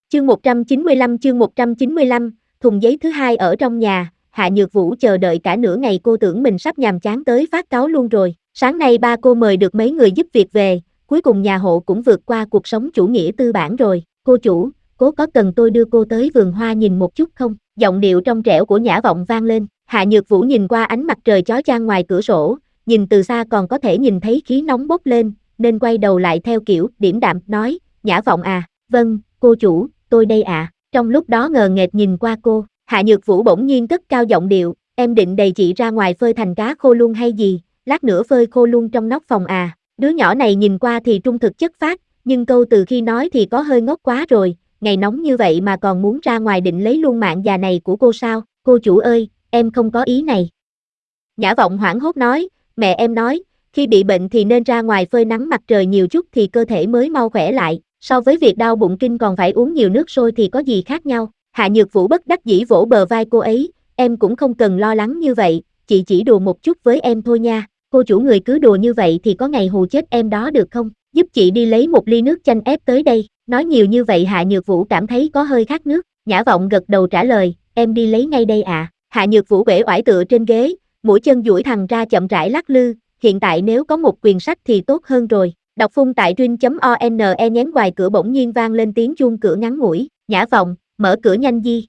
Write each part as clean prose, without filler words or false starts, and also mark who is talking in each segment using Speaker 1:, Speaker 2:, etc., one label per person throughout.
Speaker 1: chương 195, thùng giấy thứ hai ở trong nhà, Hạ Nhược Vũ chờ đợi cả nửa ngày cô tưởng mình sắp nhàm chán tới phát cáu luôn rồi. Sáng nay ba cô mời được mấy người giúp việc về, cuối cùng nhà hộ cũng vượt qua cuộc sống chủ nghĩa tư bản rồi. Cô chủ, cố có cần tôi đưa cô tới vườn hoa nhìn một chút không? Giọng điệu trong trẻo của Nhã Vọng vang lên. Hạ Nhược Vũ nhìn qua ánh mặt trời chói chang ngoài cửa sổ, nhìn từ xa còn có thể nhìn thấy khí nóng bốc lên, nên quay đầu lại theo kiểu điềm đạm nói, Nhã Vọng à, vâng, cô chủ, tôi đây ạ. Trong lúc đó ngờ nghệch nhìn qua cô, Hạ Nhược Vũ bỗng nhiên cất cao giọng điệu, em định đầy chị ra ngoài phơi thành cá khô luôn hay gì, lát nữa phơi khô luôn trong nóc phòng à. Đứa nhỏ này nhìn qua thì trung thực chất phác, nhưng câu từ khi nói thì có hơi ngốc quá rồi, ngày nóng như vậy mà còn muốn ra ngoài định lấy luôn mạng già này của cô sao, cô chủ ơi, em không có ý này. Nhã Vọng hoảng hốt nói, mẹ em nói, khi bị bệnh thì nên ra ngoài phơi nắng mặt trời nhiều chút thì cơ thể mới mau khỏe lại, so với việc đau bụng kinh còn phải uống nhiều nước sôi thì có gì khác nhau. Hạ Nhược Vũ bất đắc dĩ vỗ bờ vai cô ấy, em cũng không cần lo lắng như vậy, chị chỉ đùa một chút với em thôi nha, cô chủ người cứ đùa như vậy thì có ngày hù chết em đó được không, giúp chị đi lấy một ly nước chanh ép tới đây. Nói nhiều như vậy Hạ Nhược Vũ cảm thấy có hơi khát nước. Nhã Vọng gật đầu trả lời, em đi lấy ngay đây ạ. Hạ Nhược Vũ uể oải tựa trên ghế, mũi chân duỗi thẳng ra chậm rãi lắc lư, hiện tại nếu có một quyển sách thì tốt hơn rồi. Đọc phun tại truyện.one nhén ngoài cửa bỗng nhiên vang lên tiếng chuông cửa ngắn ngủi, Nhã Vọng, mở cửa nhanh di.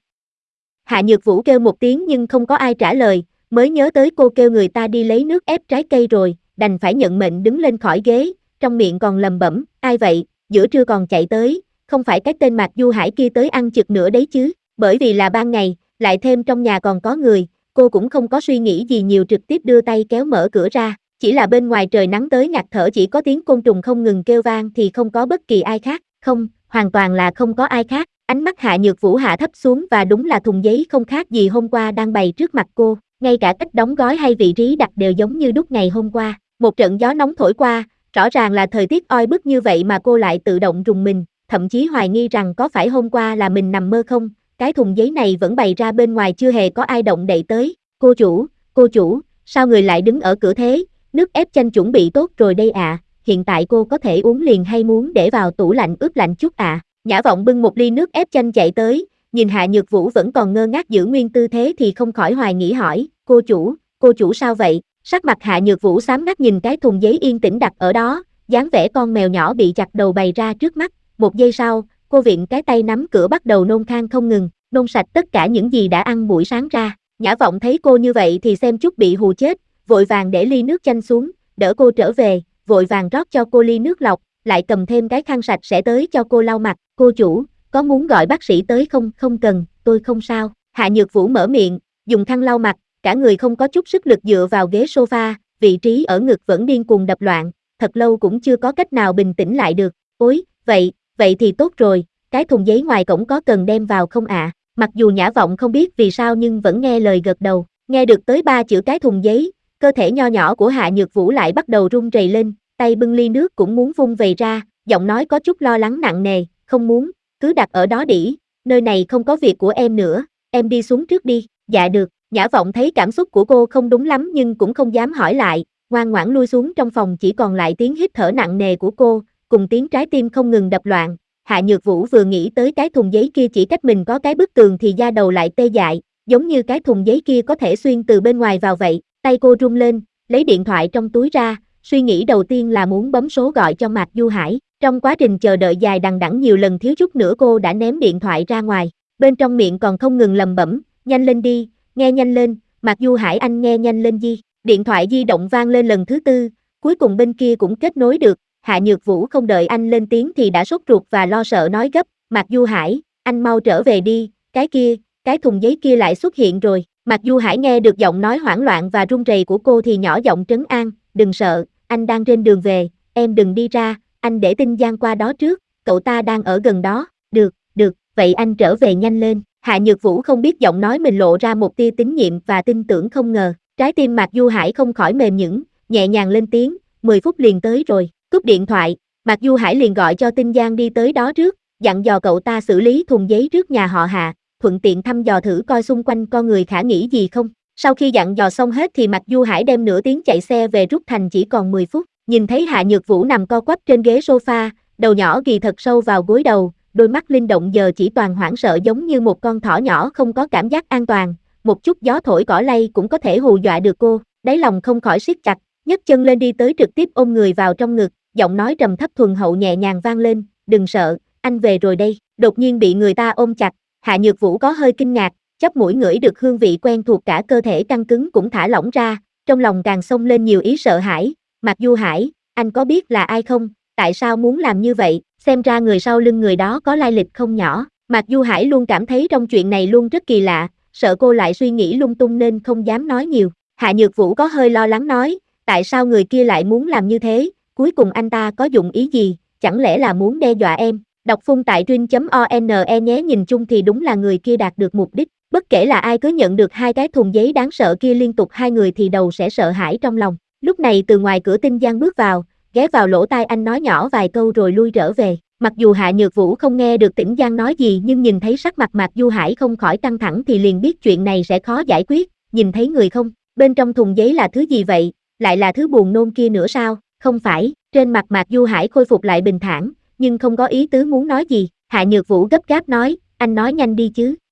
Speaker 1: Hạ Nhược Vũ kêu một tiếng nhưng không có ai trả lời, mới nhớ tới cô kêu người ta đi lấy nước ép trái cây rồi, đành phải nhận mệnh đứng lên khỏi ghế, trong miệng còn lầm bẩm, ai vậy, giữa trưa còn chạy tới, không phải cái tên Mạc Du Hải kia tới ăn chực nữa đấy chứ, bởi vì là ban ngày, lại thêm trong nhà còn có người, cô cũng không có suy nghĩ gì nhiều trực tiếp đưa tay kéo mở cửa ra, chỉ là bên ngoài trời nắng tới ngạt thở chỉ có tiếng côn trùng không ngừng kêu vang thì không có bất kỳ ai khác, không, hoàn toàn là không có ai khác. Ánh mắt Hạ Nhược Vũ hạ thấp xuống và đúng là thùng giấy không khác gì hôm qua đang bày trước mặt cô, ngay cả cách đóng gói hay vị trí đặt đều giống như đúc ngày hôm qua. Một trận gió nóng thổi qua, rõ ràng là thời tiết oi bức như vậy mà cô lại tự động rùng mình, thậm chí hoài nghi rằng có phải hôm qua là mình nằm mơ không, cái thùng giấy này vẫn bày ra bên ngoài chưa hề có ai động đậy tới. Cô chủ, sao người lại đứng ở cửa thế, nước ép chanh chuẩn bị tốt rồi đây ạ, hiện tại cô có thể uống liền hay muốn để vào tủ lạnh ướp lạnh chút ạ. Nhã Vọng bưng một ly nước ép chanh chạy tới, nhìn Hạ Nhược Vũ vẫn còn ngơ ngác giữ nguyên tư thế thì không khỏi hoài nghĩ hỏi, cô chủ sao vậy? Sắc mặt Hạ Nhược Vũ xám ngắt nhìn cái thùng giấy yên tĩnh đặt ở đó, dáng vẻ con mèo nhỏ bị chặt đầu bày ra trước mắt, một giây sau, cô viện cái tay nắm cửa bắt đầu nôn khan không ngừng, nôn sạch tất cả những gì đã ăn buổi sáng ra. Nhã Vọng thấy cô như vậy thì xem chút bị hù chết, vội vàng để ly nước chanh xuống, đỡ cô trở về, vội vàng rót cho cô ly nước lọc, lại cầm thêm cái khăn sạch sẽ tới cho cô lau mặt. Cô chủ, có muốn gọi bác sĩ tới không? Không cần, tôi không sao. Hạ Nhược Vũ mở miệng, dùng khăn lau mặt, cả người không có chút sức lực dựa vào ghế sofa, vị trí ở ngực vẫn điên cuồng đập loạn, thật lâu cũng chưa có cách nào bình tĩnh lại được. Ôi, vậy thì tốt rồi, cái thùng giấy ngoài cổng có cần đem vào không ạ? Mặc dù Nhã Vọng không biết vì sao nhưng vẫn nghe lời gật đầu, nghe được tới 3 chữ cái thùng giấy, cơ thể nho nhỏ của Hạ Nhược Vũ lại bắt đầu run rẩy lên, tay bưng ly nước cũng muốn vung vầy ra, giọng nói có chút lo lắng nặng nề, không muốn, cứ đặt ở đó đĩ, nơi này không có việc của em nữa, em đi xuống trước đi. Dạ được. Nhã Vọng thấy cảm xúc của cô không đúng lắm nhưng cũng không dám hỏi lại, ngoan ngoãn lui xuống. Trong phòng chỉ còn lại tiếng hít thở nặng nề của cô, cùng tiếng trái tim không ngừng đập loạn. Hạ Nhược Vũ vừa nghĩ tới cái thùng giấy kia chỉ cách mình có cái bức tường thì da đầu lại tê dại, giống như cái thùng giấy kia có thể xuyên từ bên ngoài vào vậy. Tay cô run lên, lấy điện thoại trong túi ra, suy nghĩ đầu tiên là muốn bấm số gọi cho Mạc Du Hải. Trong quá trình chờ đợi dài đằng đẵng nhiều lần thiếu chút nữa cô đã ném điện thoại ra ngoài, bên trong miệng còn không ngừng lẩm bẩm, nhanh lên đi, nghe nhanh lên, Mạc Du Hải anh nghe nhanh lên di. Điện thoại di động vang lên lần thứ 4, cuối cùng bên kia cũng kết nối được. Hạ Nhược Vũ không đợi anh lên tiếng thì đã sốt ruột và lo sợ nói gấp, Mạc Du Hải, anh mau trở về đi, cái thùng giấy kia lại xuất hiện rồi. Mạc Du Hải nghe được giọng nói hoảng loạn và run rẩy của cô thì nhỏ giọng trấn an, đừng sợ, anh đang trên đường về, em đừng đi ra, anh để Tinh Giang qua đó trước, cậu ta đang ở gần đó. Được, vậy anh trở về nhanh lên. Hạ Nhược Vũ không biết giọng nói mình lộ ra một tia tín nhiệm và tin tưởng không ngờ, trái tim Mạc Du Hải không khỏi mềm nhũn, nhẹ nhàng lên tiếng, 10 phút liền tới rồi. Cúp điện thoại, Mạc Du Hải liền gọi cho Tinh Giang đi tới đó trước, dặn dò cậu ta xử lý thùng giấy trước nhà họ Hạ, thuận tiện thăm dò thử coi xung quanh có người khả nghĩ gì không. Sau khi dặn dò xong hết thì Mạc Du Hải đem nửa tiếng chạy xe về rút thành chỉ còn 10 phút. Nhìn thấy Hạ Nhược Vũ nằm co quắp trên ghế sofa, đầu nhỏ ghì thật sâu vào gối đầu, đôi mắt linh động giờ chỉ toàn hoảng sợ giống như một con thỏ nhỏ không có cảm giác an toàn, một chút gió thổi cỏ lay cũng có thể hù dọa được cô, đáy lòng không khỏi siết chặt, nhấc chân lên đi tới trực tiếp ôm người vào trong ngực, giọng nói trầm thấp thuần hậu nhẹ nhàng vang lên, đừng sợ, anh về rồi đây, đột nhiên bị người ta ôm chặt, Hạ Nhược Vũ có hơi kinh ngạc, chóp mũi ngửi được hương vị quen thuộc cả cơ thể căng cứng cũng thả lỏng ra, trong lòng càng xông lên nhiều ý sợ hãi, Mạc Du Hải, anh có biết là ai không, tại sao muốn làm như vậy, xem ra người sau lưng người đó có lai lịch không nhỏ, Mạc Du Hải luôn cảm thấy trong chuyện này luôn rất kỳ lạ, sợ cô lại suy nghĩ lung tung nên không dám nói nhiều, Hạ Nhược Vũ có hơi lo lắng nói, tại sao người kia lại muốn làm như thế, cuối cùng anh ta có dụng ý gì, chẳng lẽ là muốn đe dọa em, đọc phun tại truyện.one nhé, nhìn chung thì đúng là người kia đạt được mục đích, bất kể là ai cứ nhận được hai cái thùng giấy đáng sợ kia liên tục hai người thì đầu sẽ sợ hãi trong lòng, lúc này từ ngoài cửa Tinh Giang bước vào, ghé vào lỗ tai anh nói nhỏ vài câu rồi lui trở về, mặc dù Hạ Nhược Vũ không nghe được Tĩnh Giang nói gì nhưng nhìn thấy sắc mặt Mạc Du Hải không khỏi căng thẳng thì liền biết chuyện này sẽ khó giải quyết, nhìn thấy người không, bên trong thùng giấy là thứ gì vậy, lại là thứ buồn nôn kia nữa sao, không phải, trên mặt Mạc Du Hải khôi phục lại bình thản, nhưng không có ý tứ muốn nói gì, Hạ Nhược Vũ gấp gáp nói, anh nói nhanh đi chứ,